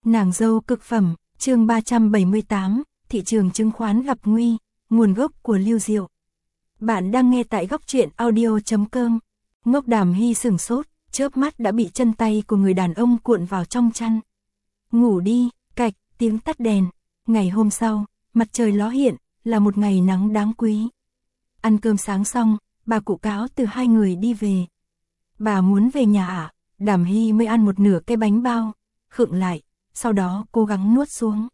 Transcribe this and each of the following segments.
Nàng dâu cực phẩm, chương 378, thị trường chứng khoán gặp nguy, nguồn gốc của Lưu Diệu. Bạn đang nghe tại góc truyện audio.com. Ngốc Đàm Hy sửng sốt, chớp mắt đã bị chân tay của người đàn ông cuộn vào trong chăn. Ngủ đi, cạch, tiếng tắt đèn. Ngày hôm sau, mặt trời ló hiện, là một ngày nắng đáng quý. Ăn cơm sáng xong, bà cụ cáo từ hai người đi về. Bà muốn về nhà à? Đàm Hy mới ăn một nửa cái bánh bao, khựng lại, sau đó cố gắng nuốt xuống.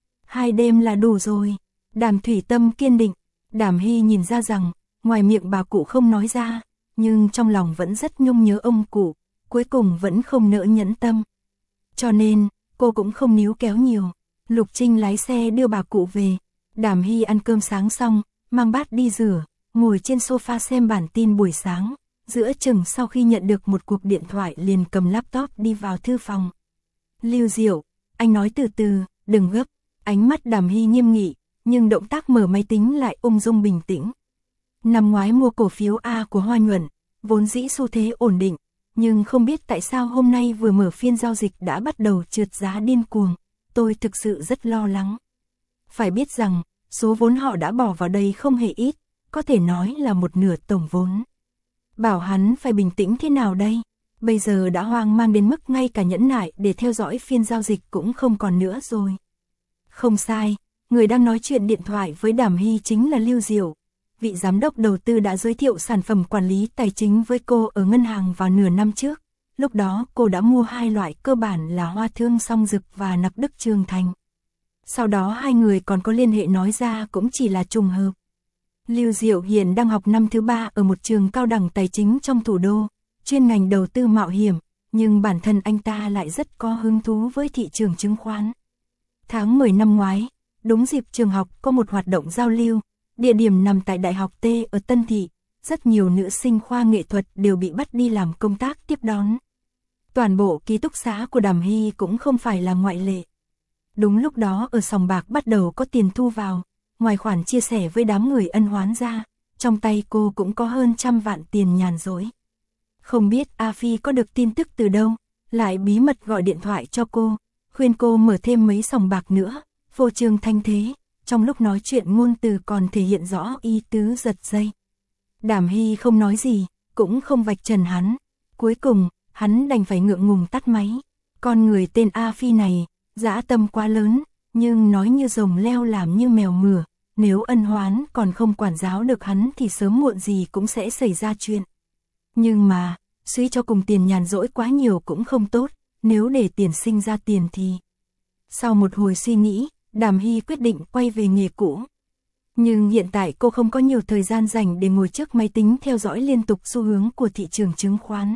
2 đêm là đủ rồi. Đàm Thủy Tâm kiên định. Đàm Hy nhìn ra rằng, ngoài miệng bà cụ không nói ra, nhưng trong lòng vẫn rất nhung nhớ ông cụ, cuối cùng vẫn không nỡ nhẫn tâm. Cho nên, cô cũng không níu kéo nhiều. Lục Trinh lái xe đưa bà cụ về. Đàm Hy ăn cơm sáng xong, mang bát đi rửa, ngồi trên sofa xem bản tin buổi sáng. Giữa chừng sau khi nhận được một cuộc điện thoại liền cầm laptop đi vào thư phòng. Lưu Diệu, anh nói từ từ, đừng gấp. Ánh mắt Đàm Hy nghiêm nghị, nhưng động tác mở máy tính lại ung dung bình tĩnh. Năm ngoái mua cổ phiếu A của Hoa Nhuận, vốn dĩ xu thế ổn định, nhưng không biết tại sao hôm nay vừa mở phiên giao dịch đã bắt đầu trượt giá điên cuồng. Tôi thực sự rất lo lắng. Phải biết rằng, số vốn họ đã bỏ vào đây không hề ít, có thể nói là một nửa tổng vốn. Bảo hắn phải bình tĩnh thế nào đây? Bây giờ đã hoang mang đến mức ngay cả nhẫn nại để theo dõi phiên giao dịch cũng không còn nữa rồi. Không sai, người đang nói chuyện điện thoại với Đàm Hy chính là Lưu Diệu. Vị giám đốc đầu tư đã giới thiệu sản phẩm quản lý tài chính với cô ở ngân hàng vào nửa năm trước. Lúc đó cô đã mua 2 loại cơ bản là Hoa Thương Song Dực và Nặc Đức Trường Thành. Sau đó hai người còn có liên hệ nói ra cũng chỉ là trùng hợp. Lưu Diệu hiện đang học năm thứ 3 ở một trường cao đẳng tài chính trong thủ đô, chuyên ngành đầu tư mạo hiểm, nhưng bản thân anh ta lại rất có hứng thú với thị trường chứng khoán. Tháng 10 năm ngoái, đúng dịp trường học có một hoạt động giao lưu, địa điểm nằm tại Đại học T ở Tân Thị, rất nhiều nữ sinh khoa nghệ thuật đều bị bắt đi làm công tác tiếp đón. Toàn bộ ký túc xá của Đàm Hy cũng không phải là ngoại lệ. Đúng lúc đó ở sòng bạc bắt đầu có tiền thu vào, ngoài khoản chia sẻ với đám người ân oán ra, trong tay cô cũng có hơn 100 vạn tiền nhàn rỗi. Không biết A Phi có được tin tức từ đâu, lại bí mật gọi điện thoại cho cô, khuyên cô mở thêm mấy sòng bạc nữa, phô trương thanh thế, trong lúc nói chuyện ngôn từ còn thể hiện rõ ý tứ giật dây. Đàm Hy không nói gì, cũng không vạch trần hắn, cuối cùng, hắn đành phải ngượng ngùng tắt máy. Con người tên A Phi này, dã tâm quá lớn, nhưng nói như rồng leo làm như mèo mửa, nếu ân oán còn không quản giáo được hắn thì sớm muộn gì cũng sẽ xảy ra chuyện. Nhưng mà, suy cho cùng tiền nhàn rỗi quá nhiều cũng không tốt, nếu để tiền sinh ra tiền thì... Sau một hồi suy nghĩ, Đàm Hy quyết định quay về nghề cũ. Nhưng hiện tại cô không có nhiều thời gian dành để ngồi trước máy tính theo dõi liên tục xu hướng của thị trường chứng khoán.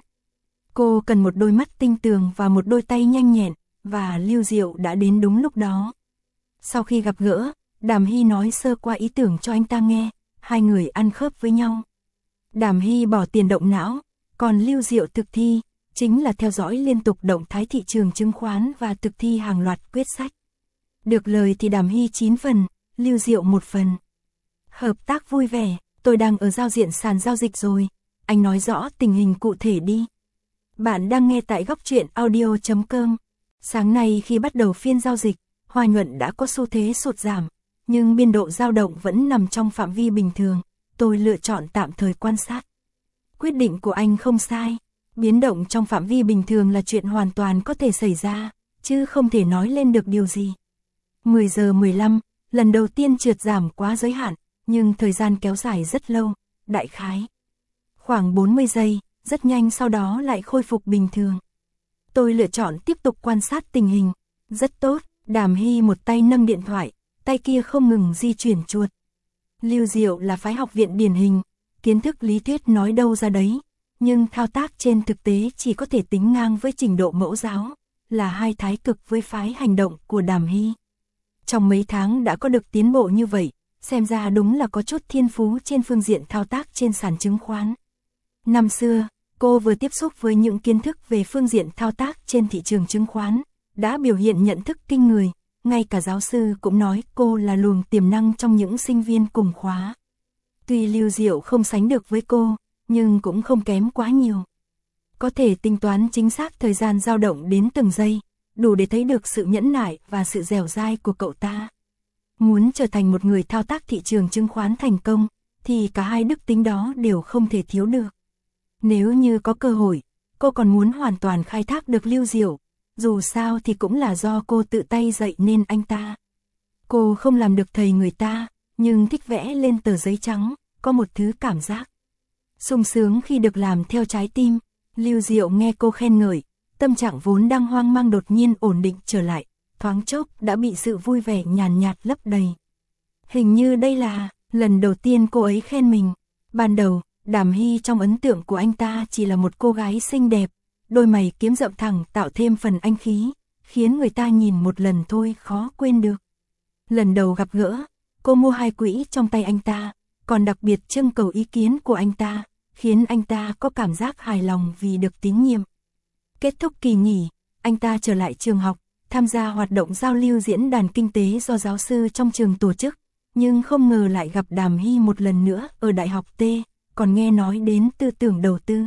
Cô cần một đôi mắt tinh tường và một đôi tay nhanh nhẹn, và Lưu Diệu đã đến đúng lúc đó. Sau khi gặp gỡ, Đàm Hy nói sơ qua ý tưởng cho anh ta nghe, hai người ăn khớp với nhau. Đàm Hy bỏ tiền động não, còn Lưu Diệu thực thi, chính là theo dõi liên tục động thái thị trường chứng khoán và thực thi hàng loạt quyết sách. Được lời thì Đàm Hy 9 phần, Lưu Diệu 1 phần. Hợp tác vui vẻ, tôi đang ở giao diện sàn giao dịch rồi, anh nói rõ tình hình cụ thể đi. Bạn đang nghe tại góc truyện audio.com. Sáng nay khi bắt đầu phiên giao dịch, Hoa Nhuận đã có xu thế sụt giảm, nhưng biên độ dao động vẫn nằm trong phạm vi bình thường, tôi lựa chọn tạm thời quan sát. Quyết định của anh không sai, biến động trong phạm vi bình thường là chuyện hoàn toàn có thể xảy ra, chứ không thể nói lên được điều gì. 10 giờ 15, lần đầu tiên trượt giảm quá giới hạn, nhưng thời gian kéo dài rất lâu, đại khái khoảng 40 giây, rất nhanh sau đó lại khôi phục bình thường. Tôi lựa chọn tiếp tục quan sát tình hình. Rất tốt, Đàm Hy một tay nâng điện thoại, tay kia không ngừng di chuyển chuột. Lưu Diệu là phái học viện điển hình, kiến thức lý thuyết nói đâu ra đấy, nhưng thao tác trên thực tế chỉ có thể tính ngang với trình độ mẫu giáo, là hai thái cực với phái hành động của Đàm Hy. Trong mấy tháng đã có được tiến bộ như vậy, xem ra đúng là có chút thiên phú trên phương diện thao tác trên sàn chứng khoán. Năm xưa, cô vừa tiếp xúc với những kiến thức về phương diện thao tác trên thị trường chứng khoán, đã biểu hiện nhận thức kinh người, ngay cả giáo sư cũng nói cô là luồng tiềm năng trong những sinh viên cùng khóa. Tuy Lưu Diệu không sánh được với cô, nhưng cũng không kém quá nhiều. Có thể tính toán chính xác thời gian dao động đến từng giây, đủ để thấy được sự nhẫn nại và sự dẻo dai của cậu ta. Muốn trở thành một người thao tác thị trường chứng khoán thành công, thì cả hai đức tính đó đều không thể thiếu được. Nếu như có cơ hội, cô còn muốn hoàn toàn khai thác được Lưu Diệu, dù sao thì cũng là do cô tự tay dạy nên anh ta. Cô không làm được thầy người ta, nhưng thích vẽ lên tờ giấy trắng, có một thứ cảm giác sung sướng khi được làm theo trái tim. Lưu Diệu nghe cô khen ngợi, tâm trạng vốn đang hoang mang đột nhiên ổn định trở lại, thoáng chốc đã bị sự vui vẻ nhàn nhạt lấp đầy. Hình như đây là lần đầu tiên cô ấy khen mình. Ban đầu, Đàm Hy trong ấn tượng của anh ta chỉ là một cô gái xinh đẹp, đôi mày kiếm rậm thẳng tạo thêm phần anh khí, khiến người ta nhìn một lần thôi khó quên được. Lần đầu gặp gỡ, cô mua 2 quỹ trong tay anh ta, còn đặc biệt trưng cầu ý kiến của anh ta, khiến anh ta có cảm giác hài lòng vì được tín nhiệm. Kết thúc kỳ nghỉ, anh ta trở lại trường học, tham gia hoạt động giao lưu diễn đàn kinh tế do giáo sư trong trường tổ chức, nhưng không ngờ lại gặp Đàm Hy một lần nữa ở Đại học T, còn nghe nói đến tư tưởng đầu tư.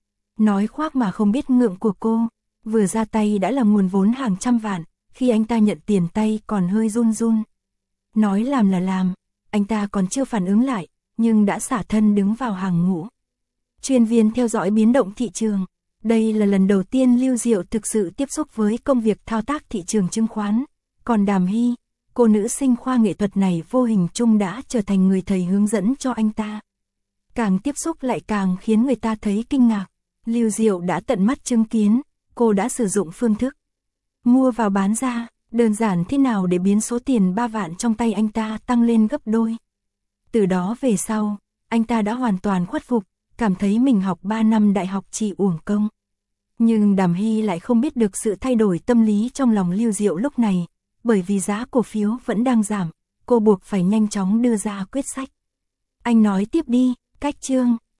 Nói khoác mà không biết ngượng của cô, vừa ra tay đã là nguồn vốn hàng trăm vạn, khi anh ta nhận tiền tay còn hơi run run. Nói làm là làm, anh ta còn chưa phản ứng lại, nhưng đã xả thân đứng vào hàng ngũ. Chuyên viên theo dõi biến động thị trường. Đây là lần đầu tiên Lưu Diệu thực sự tiếp xúc với công việc thao tác thị trường chứng khoán. Còn Đàm Hy, cô nữ sinh khoa nghệ thuật này vô hình chung đã trở thành người thầy hướng dẫn cho anh ta. Càng tiếp xúc lại càng khiến người ta thấy kinh ngạc. Lưu Diệu đã tận mắt chứng kiến, cô đã sử dụng phương thức mua vào bán ra, đơn giản thế nào để biến số tiền 3 vạn trong tay anh ta tăng lên gấp đôi. Từ đó về sau, anh ta đã hoàn toàn khuất phục, cảm thấy mình học 3 năm đại học chỉ uổng công. Nhưng Đàm Hy lại không biết được sự thay đổi tâm lý trong lòng Lưu Diệu lúc này, bởi vì giá cổ phiếu vẫn đang giảm, cô buộc phải nhanh chóng đưa ra quyết sách. Anh nói tiếp đi, cách chương.